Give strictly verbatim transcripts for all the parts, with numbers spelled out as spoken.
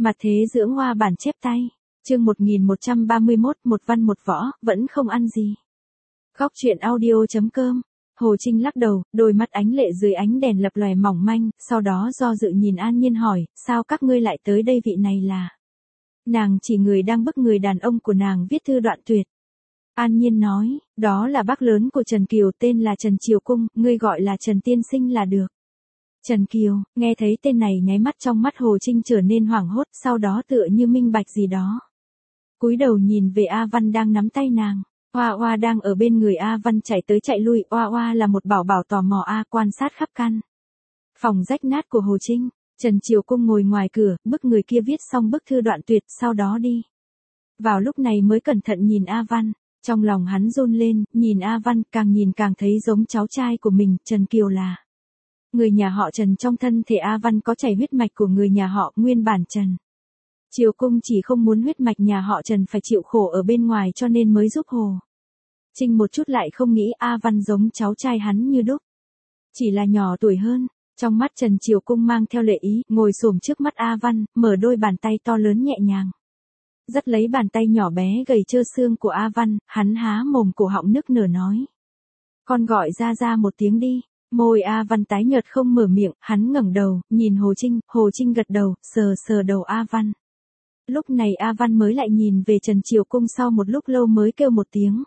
Mặt thế dưỡng hoa bản chép tay. Chương một nghìn một trăm ba mươi mốt, một văn một võ, vẫn không ăn gì. Góc truyện audio chấm com. Hồ Trinh lắc đầu, đôi mắt ánh lệ dưới ánh đèn lập lòe mỏng manh, sau đó do dự nhìn An Nhiên hỏi, sao các ngươi lại tới đây, vị này là... Nàng chỉ người đang bức người đàn ông của nàng viết thư đoạn tuyệt. An Nhiên nói, đó là bác lớn của Trần Kiều, tên là Trần Triều Cung, ngươi gọi là Trần Tiên Sinh là được. Trần Kiều, nghe thấy tên này nháy mắt trong mắt Hồ Trinh trở nên hoảng hốt, sau đó tựa như minh bạch gì đó. Cúi đầu nhìn về A Văn đang nắm tay nàng. Oa Oa đang ở bên người A Văn chạy tới chạy lui, Oa Oa là một bảo bảo tò mò A quan sát khắp căn phòng rách nát của Hồ Trinh. Trần Triều Cung ngồi ngoài cửa, bức người kia viết xong bức thư đoạn tuyệt, sau đó đi. Vào lúc này mới cẩn thận nhìn A Văn, trong lòng hắn run lên, nhìn A Văn, càng nhìn càng thấy giống cháu trai của mình. Trần Kiều là người nhà họ Trần, trong thân thể A Văn có chảy huyết mạch của người nhà họ, nguyên bản Trần Triều Cung chỉ không muốn huyết mạch nhà họ Trần phải chịu khổ ở bên ngoài cho nên mới giúp Hồ Trinh một chút lại không nghĩ A Văn giống cháu trai hắn như đúc. Chỉ là nhỏ tuổi hơn. Trong mắt Trần Triều Cung mang theo lệ ý, ngồi xổm trước mắt A Văn, mở đôi bàn tay to lớn nhẹ nhàng dắt lấy bàn tay nhỏ bé gầy trơ xương của A Văn, hắn há mồm cổ họng nức nở nói. Con gọi ra ra một tiếng đi. Môi A Văn tái nhợt không mở miệng, hắn ngẩng đầu, nhìn Hồ Trinh, Hồ Trinh gật đầu, sờ sờ đầu A Văn. Lúc này A Văn mới lại nhìn về Trần Triều Cung, sau một lúc lâu mới kêu một tiếng.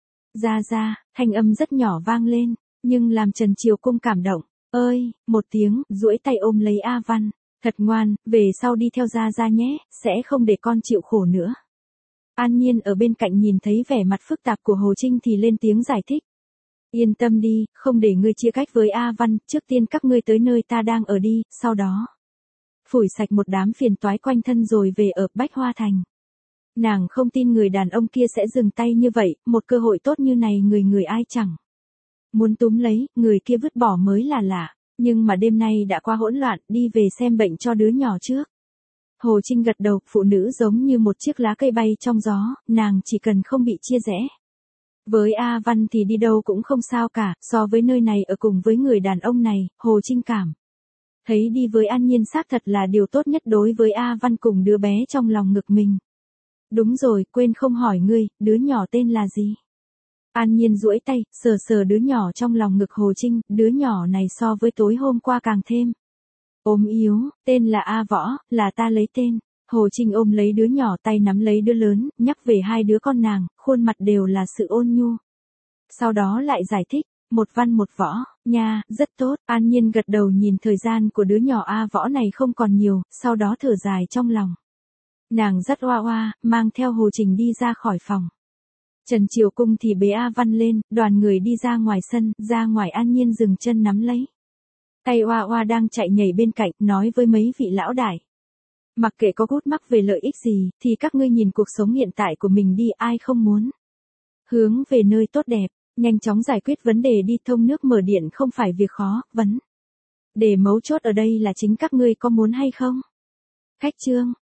Ra ra, thanh âm rất nhỏ vang lên, nhưng làm Trần Triều Cung cảm động. Ơi, một tiếng, duỗi tay ôm lấy A Văn. Thật ngoan, về sau đi theo ra ra nhé, sẽ không để con chịu khổ nữa. An Nhiên ở bên cạnh nhìn thấy vẻ mặt phức tạp của Hồ Trinh thì lên tiếng giải thích. Yên tâm đi, không để ngươi chia cách với A Văn, trước tiên các ngươi tới nơi ta đang ở đi, sau đó phủi sạch một đám phiền toái quanh thân rồi về ở Bách Hoa Thành. Nàng không tin người đàn ông kia sẽ dừng tay như vậy, một cơ hội tốt như này người người ai chẳng muốn túm lấy, người kia vứt bỏ mới là lạ. Nhưng mà đêm nay đã qua hỗn loạn, đi về xem bệnh cho đứa nhỏ trước. Hồ Trinh gật đầu, phụ nữ giống như một chiếc lá cây bay trong gió, nàng chỉ cần không bị chia rẽ. Với A Văn thì đi đâu cũng không sao cả, so với nơi này ở cùng với người đàn ông này, Hồ Trinh cảm thấy đi với An Nhiên xác thật là điều tốt nhất đối với A Văn cùng đứa bé trong lòng ngực mình. Đúng rồi, quên không hỏi ngươi, đứa nhỏ tên là gì? An Nhiên duỗi tay, sờ sờ đứa nhỏ trong lòng ngực Hồ Trinh, đứa nhỏ này so với tối hôm qua càng thêm ốm yếu, tên là A Võ, là ta lấy tên. Hồ Trinh ôm lấy đứa nhỏ, tay nắm lấy đứa lớn, nhắc về hai đứa con nàng, khuôn mặt đều là sự ôn nhu. Sau đó lại giải thích, một văn một võ, nha, rất tốt. An Nhiên gật đầu, nhìn thời gian của đứa nhỏ A Võ này không còn nhiều, sau đó thở dài trong lòng. Nàng dắt Oa Oa, mang theo Hồ Trình đi ra khỏi phòng. Trần Triều Cung thì bế A Văn lên, đoàn người đi ra ngoài sân, ra ngoài. An Nhiên dừng chân nắm lấy tay Oa Oa đang chạy nhảy bên cạnh, nói với mấy vị lão đại. Mặc kệ có gút mắc về lợi ích gì, thì các ngươi nhìn cuộc sống hiện tại của mình đi, ai không muốn hướng về nơi tốt đẹp, nhanh chóng giải quyết vấn đề đi, thông nước mở điện không phải việc khó, vấn đề mấu chốt ở đây là chính các ngươi có muốn hay không. Khách chương.